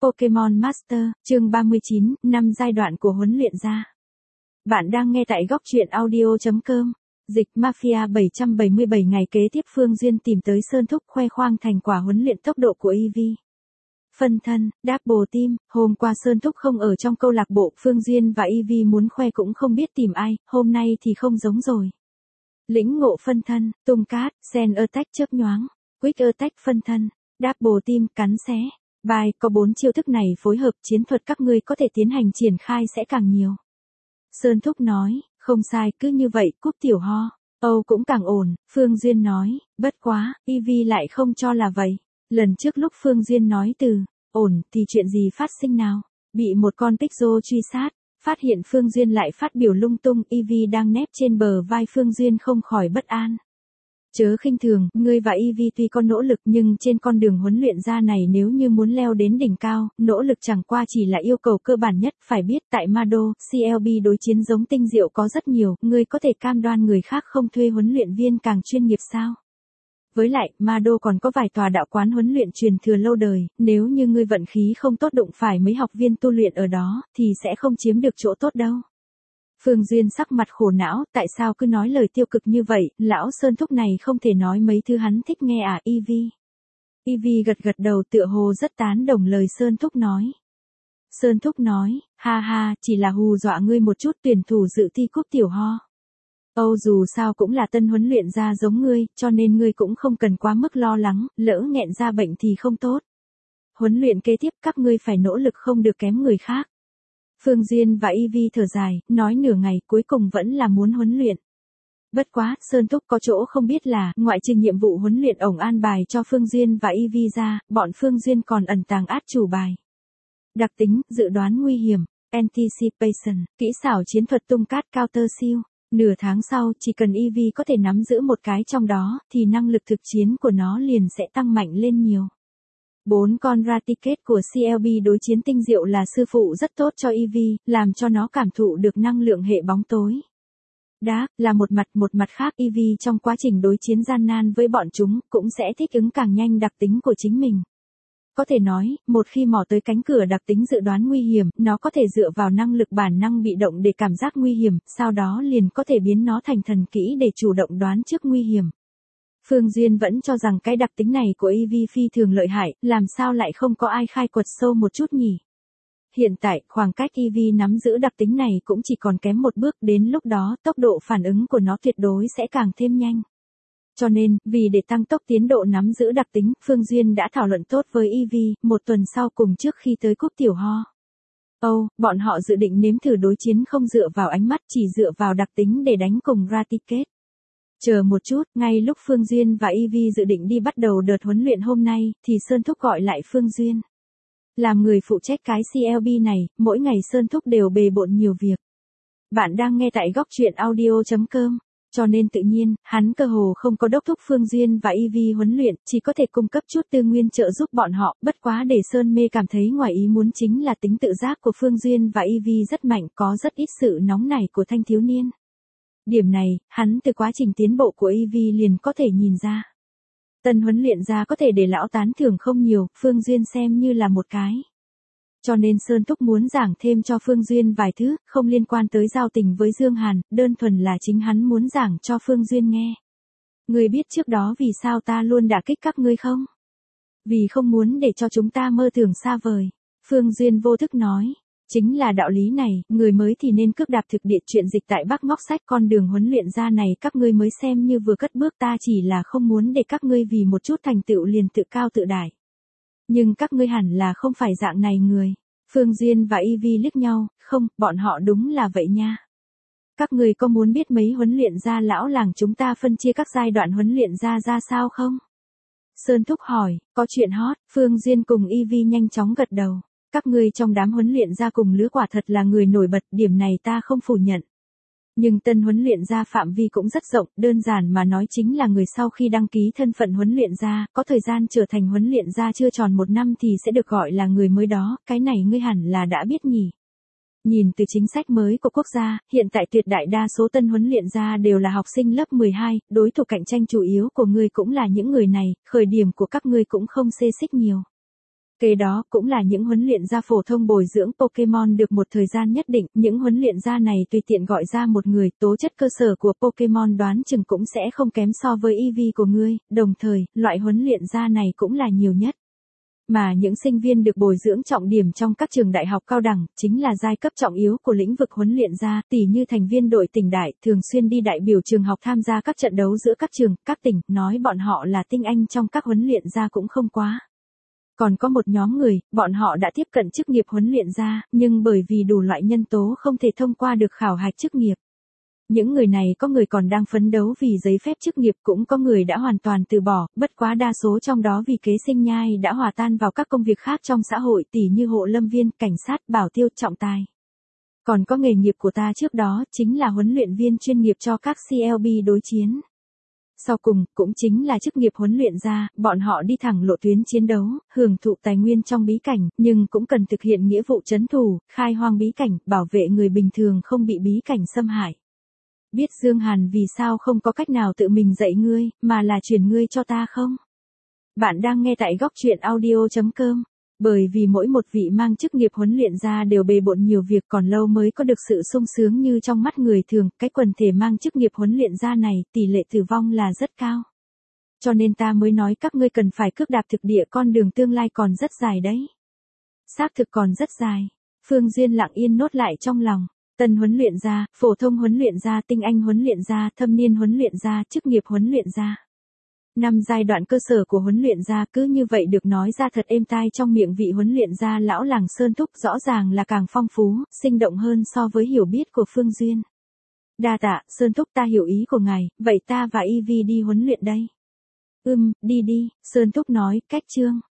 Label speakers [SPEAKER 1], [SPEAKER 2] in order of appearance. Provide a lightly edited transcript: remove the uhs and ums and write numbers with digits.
[SPEAKER 1] Pokemon Master, chương 39, 5 giai đoạn của huấn luyện gia. Bạn đang nghe tại góc truyện audio.com. Dịch Mafia 777 ngày kế tiếp Phương Duyên tìm tới Sơn Thúc khoe khoang thành quả huấn luyện tốc độ của Eevee. Phân thân, Double Team, hôm qua Sơn Thúc không ở trong câu lạc bộ, Phương Duyên và Eevee muốn khoe cũng không biết tìm ai, hôm nay thì không giống rồi. Lĩnh ngộ phân thân, tung cát, Sand Attack chớp nhoáng, Quick Attack phân thân, Double Team cắn xé. Bài, có 4 chiêu thức này phối hợp chiến thuật các ngươi có thể tiến hành triển khai sẽ càng nhiều. Sơn Thúc nói, không sai, cứ như vậy, Cúp Tiểu Ho. Âu cũng càng ổn, Phương Duyên nói, bất quá, Eevee lại không cho là vậy. Lần trước lúc Phương Duyên nói từ, ổn, thì chuyện gì phát sinh nào? Bị một con Pixel truy sát, phát hiện Phương Duyên lại phát biểu lung tung, Eevee đang nép trên bờ vai Phương Duyên không khỏi bất an. Chớ khinh thường, ngươi và Eevee tuy có nỗ lực nhưng trên con đường huấn luyện gia này nếu như muốn leo đến đỉnh cao, nỗ lực chẳng qua chỉ là yêu cầu cơ bản nhất, phải biết tại Mado, CLB đối chiến giống tinh diệu có rất nhiều, ngươi có thể cam đoan người khác không thuê huấn luyện viên càng chuyên nghiệp sao? Với lại, Mado còn có vài tòa đạo quán huấn luyện truyền thừa lâu đời, nếu như ngươi vận khí không tốt đụng phải mấy học viên tu luyện ở đó, thì sẽ không chiếm được chỗ tốt đâu. Phương Duyên sắc mặt khổ não, tại sao cứ nói lời tiêu cực như vậy, lão Sơn Thúc này không thể nói mấy thứ hắn thích nghe à Eevee. Eevee gật gật đầu tựa hồ rất tán đồng lời Sơn Thúc nói. Sơn Thúc nói, ha ha, chỉ là hù dọa ngươi một chút, tuyển thủ dự thi Cúp Tiểu Ho. Âu dù sao cũng là tân huấn luyện gia giống ngươi, cho nên ngươi cũng không cần quá mức lo lắng, lỡ nghẹn ra bệnh thì không tốt. Huấn luyện kế tiếp các ngươi phải nỗ lực không được kém người khác. Phương Duyên và Eevee thở dài, nói nửa ngày cuối cùng vẫn là muốn huấn luyện. Bất quá, Sơn Thúc có chỗ không biết là, ngoại trừ nhiệm vụ huấn luyện ổng an bài cho Phương Duyên và Eevee ra, bọn Phương Duyên còn ẩn tàng át chủ bài. Đặc tính, dự đoán nguy hiểm, Anticipation, kỹ xảo chiến thuật tung cát counter siêu. Nửa tháng sau, chỉ cần Eevee có thể nắm giữ một cái trong đó, thì năng lực thực chiến của nó liền sẽ tăng mạnh lên nhiều. 4 con Raticate của CLB đối chiến tinh diệu là sư phụ rất tốt cho Eevee, làm cho nó cảm thụ được năng lượng hệ bóng tối. Dark là một mặt khác Eevee trong quá trình đối chiến gian nan với bọn chúng, cũng sẽ thích ứng càng nhanh đặc tính của chính mình. Có thể nói, một khi mò tới cánh cửa đặc tính dự đoán nguy hiểm, nó có thể dựa vào năng lực bản năng bị động để cảm giác nguy hiểm, sau đó liền có thể biến nó thành thần kỹ để chủ động đoán trước nguy hiểm. Phương Duyên vẫn cho rằng cái đặc tính này của Eevee phi thường lợi hại, làm sao lại không có ai khai quật sâu một chút nhỉ? Hiện tại, khoảng cách Eevee nắm giữ đặc tính này cũng chỉ còn kém một bước, đến lúc đó, tốc độ phản ứng của nó tuyệt đối sẽ càng thêm nhanh. Cho nên, vì để tăng tốc tiến độ nắm giữ đặc tính, Phương Duyên đã thảo luận tốt với Eevee, một tuần sau cùng trước khi tới Cúp Tiểu Ho. Bọn họ dự định nếm thử đối chiến không dựa vào ánh mắt, chỉ dựa vào đặc tính để đánh cùng Raticate. Chờ một chút, ngay lúc Phương Duyên và Eevee dự định đi bắt đầu đợt huấn luyện hôm nay, thì Sơn Thúc gọi lại Phương Duyên. Làm người phụ trách cái CLB này, mỗi ngày Sơn Thúc đều bề bộn nhiều việc. Bạn đang nghe tại góc truyện audio.com, cho nên tự nhiên, hắn cơ hồ không có đốc thúc Phương Duyên và Eevee huấn luyện, chỉ có thể cung cấp chút tư nguyên trợ giúp bọn họ, bất quá để Sơn Mê cảm thấy ngoài ý muốn chính là tính tự giác của Phương Duyên và Eevee rất mạnh, có rất ít sự nóng nảy của thanh thiếu niên. Điểm này, hắn từ quá trình tiến bộ của Eevee liền có thể nhìn ra. Tân huấn luyện gia có thể để lão tán thưởng không nhiều, Phương Duyên xem như là một cái. Cho nên Sơn Thúc muốn giảng thêm cho Phương Duyên vài thứ, không liên quan tới giao tình với Dương Hàn, đơn thuần là chính hắn muốn giảng cho Phương Duyên nghe. Ngươi biết trước đó vì sao ta luôn đả kích các ngươi không? Vì không muốn để cho chúng ta mơ tưởng xa vời. Phương Duyên vô thức nói. Chính là đạo lý này, người mới thì nên cước đạp thực địa, chuyện dịch tại Bắc ngóc sách con đường huấn luyện gia này các ngươi mới xem như vừa cất bước, ta chỉ là không muốn để các ngươi vì một chút thành tựu liền tự cao tự đại. Nhưng các ngươi hẳn là không phải dạng này người. Phương Duyên và Eevee liếc nhau, không, bọn họ đúng là vậy nha. Các ngươi có muốn biết mấy huấn luyện gia lão làng chúng ta phân chia các giai đoạn huấn luyện gia ra sao không? Sơn Thúc hỏi, có chuyện hot, Phương Duyên cùng Eevee nhanh chóng gật đầu. Các ngươi trong đám huấn luyện gia cùng lứa quả thật là người nổi bật, điểm này ta không phủ nhận. Nhưng tân huấn luyện gia phạm vi cũng rất rộng, đơn giản mà nói chính là người sau khi đăng ký thân phận huấn luyện gia, có thời gian trở thành huấn luyện gia chưa tròn 1 năm thì sẽ được gọi là người mới đó, cái này ngươi hẳn là đã biết nhỉ. Nhìn từ chính sách mới của quốc gia, hiện tại tuyệt đại đa số tân huấn luyện gia đều là học sinh lớp 12, đối thủ cạnh tranh chủ yếu của ngươi cũng là những người này, khởi điểm của các ngươi cũng không xê xích nhiều. Kế đó cũng là những huấn luyện gia phổ thông bồi dưỡng Pokemon được một thời gian nhất định, những huấn luyện gia này tùy tiện gọi ra một người, tố chất cơ sở của Pokemon đoán chừng cũng sẽ không kém so với EV của ngươi, đồng thời, loại huấn luyện gia này cũng là nhiều nhất. Mà những sinh viên được bồi dưỡng trọng điểm trong các trường đại học cao đẳng, chính là giai cấp trọng yếu của lĩnh vực huấn luyện gia, tỉ như thành viên đội tỉnh đại, thường xuyên đi đại biểu trường học tham gia các trận đấu giữa các trường, các tỉnh, nói bọn họ là tinh anh trong các huấn luyện gia cũng không quá. Còn có một nhóm người, bọn họ đã tiếp cận chức nghiệp huấn luyện gia, nhưng bởi vì đủ loại nhân tố không thể thông qua được khảo hạch chức nghiệp. Những người này có người còn đang phấn đấu vì giấy phép chức nghiệp, cũng có người đã hoàn toàn từ bỏ, bất quá đa số trong đó vì kế sinh nhai đã hòa tan vào các công việc khác trong xã hội, tỉ như hộ lâm viên, cảnh sát, bảo tiêu, trọng tài. Còn có nghề nghiệp của ta trước đó, chính là huấn luyện viên chuyên nghiệp cho các CLB đối chiến. Sau cùng, cũng chính là chức nghiệp huấn luyện gia, bọn họ đi thẳng lộ tuyến chiến đấu, hưởng thụ tài nguyên trong bí cảnh, nhưng cũng cần thực hiện nghĩa vụ trấn thủ, khai hoang bí cảnh, bảo vệ người bình thường không bị bí cảnh xâm hại. Biết Dương Hàn vì sao không có cách nào tự mình dạy ngươi, mà là chuyển ngươi cho ta không? Bạn đang nghe tại góc truyện audio.com. Bởi vì mỗi một vị mang chức nghiệp huấn luyện gia đều bề bộn nhiều việc, còn lâu mới có được sự sung sướng như trong mắt người thường, cái quần thể mang chức nghiệp huấn luyện gia này, tỷ lệ tử vong là rất cao. Cho nên ta mới nói các ngươi cần phải cước đạp thực địa, con đường tương lai còn rất dài đấy. Xác thực còn rất dài. Phương Duyên lặng yên nốt lại trong lòng. Tân huấn luyện gia, phổ thông huấn luyện gia, tinh anh huấn luyện gia, thâm niên huấn luyện gia, chức nghiệp huấn luyện gia. 5 giai đoạn cơ sở của huấn luyện gia cứ như vậy được nói ra thật êm tai trong miệng vị huấn luyện gia lão làng Sơn Thúc, rõ ràng là càng phong phú, sinh động hơn so với hiểu biết của Phương Duyên. Đa tạ, Sơn Thúc, ta hiểu ý của ngài, vậy ta và Eevee đi huấn luyện đây. Đi đi, Sơn Thúc nói, cách chương.